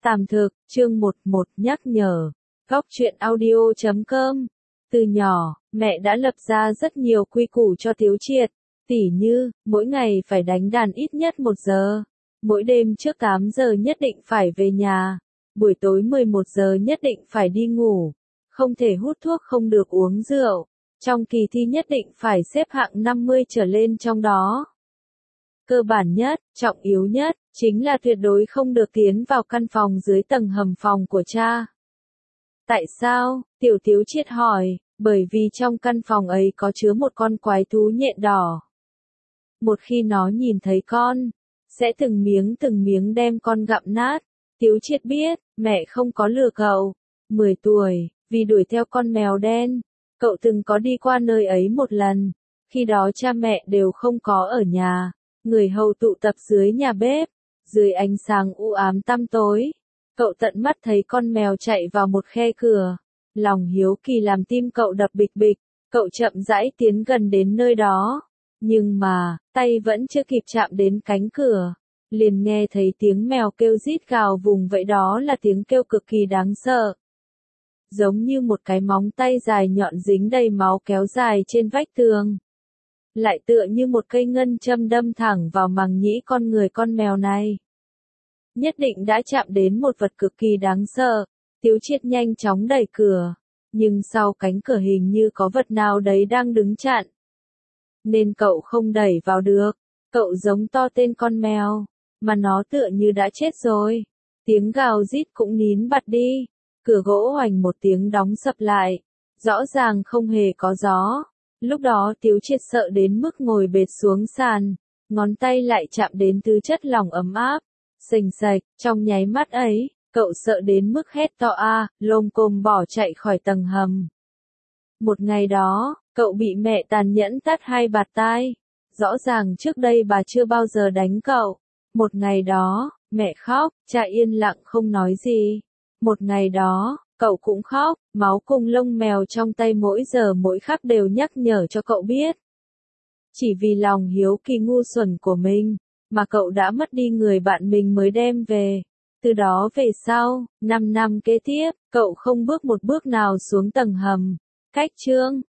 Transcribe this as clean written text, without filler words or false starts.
Tạm thực, chương 11 nhắc nhở. Góc truyện audio.com. Từ nhỏ, mẹ đã lập ra rất nhiều quy củ cho Tiếu Triệt. Tỉ như, mỗi ngày phải đánh đàn ít nhất 1 giờ. Mỗi đêm trước 8 giờ nhất định phải về nhà. Buổi tối 11 giờ nhất định phải đi ngủ. Không thể hút thuốc, không được uống rượu. Trong kỳ thi nhất định phải xếp hạng 50 trở lên trong đó. Cơ bản nhất, trọng yếu nhất, chính là tuyệt đối không được tiến vào căn phòng dưới tầng hầm phòng của cha. Tại sao? Tiểu Tiếu Triệt hỏi, bởi vì trong căn phòng ấy có chứa một con quái thú nhện đỏ. Một khi nó nhìn thấy con, sẽ từng miếng đem con gặm nát. Tiếu Triệt biết, mẹ không có lừa cậu. 10 tuổi, vì đuổi theo con mèo đen, cậu từng có đi qua nơi ấy một lần. Khi đó cha mẹ đều không có ở nhà. Người hầu tụ tập dưới nhà bếp, dưới ánh sáng u ám tăm tối. Cậu tận mắt thấy con mèo chạy vào một khe cửa. Lòng hiếu kỳ làm tim cậu đập bịch bịch, cậu chậm rãi tiến gần đến nơi đó. Nhưng mà, tay vẫn chưa kịp chạm đến cánh cửa, liền nghe thấy tiếng mèo kêu rít gào vùng vẫy, đó là tiếng kêu cực kỳ đáng sợ. Giống như một cái móng tay dài nhọn dính đầy máu kéo dài trên vách tường. Lại tựa như một cây ngân châm đâm thẳng vào màng nhĩ con người con mèo này. Nhất định đã chạm đến một vật cực kỳ đáng sợ. Tiếu Triệt nhanh chóng đẩy cửa, nhưng sau cánh cửa hình như có vật nào đấy đang đứng chặn, nên cậu không đẩy vào được. Cậu giống to tên con mèo, mà nó tựa như đã chết rồi. Tiếng gào rít cũng nín bặt đi. Cửa gỗ oành một tiếng đóng sập lại. Rõ ràng không hề có gió. Lúc đó Tiếu Triệt sợ đến mức ngồi bệt xuống sàn, ngón tay lại chạm đến thứ chất lỏng ấm áp, sềnh sạch. Trong nháy mắt ấy, cậu sợ đến mức hét to a, lồm cồm bỏ chạy khỏi tầng hầm. Một ngày đó, cậu bị mẹ tàn nhẫn tát 2 bạt tai. Rõ ràng trước đây bà chưa bao giờ đánh cậu. Một ngày đó, mẹ khóc, cha yên lặng không nói gì. Một ngày đó, cậu cũng khóc, máu cùng lông mèo trong tay mỗi giờ mỗi khắc đều nhắc nhở cho cậu biết. Chỉ vì lòng hiếu kỳ ngu xuẩn của mình, mà cậu đã mất đi người bạn mình mới đem về. Từ đó về sau, 5 năm kế tiếp, cậu không bước một bước nào xuống tầng hầm. Cách chương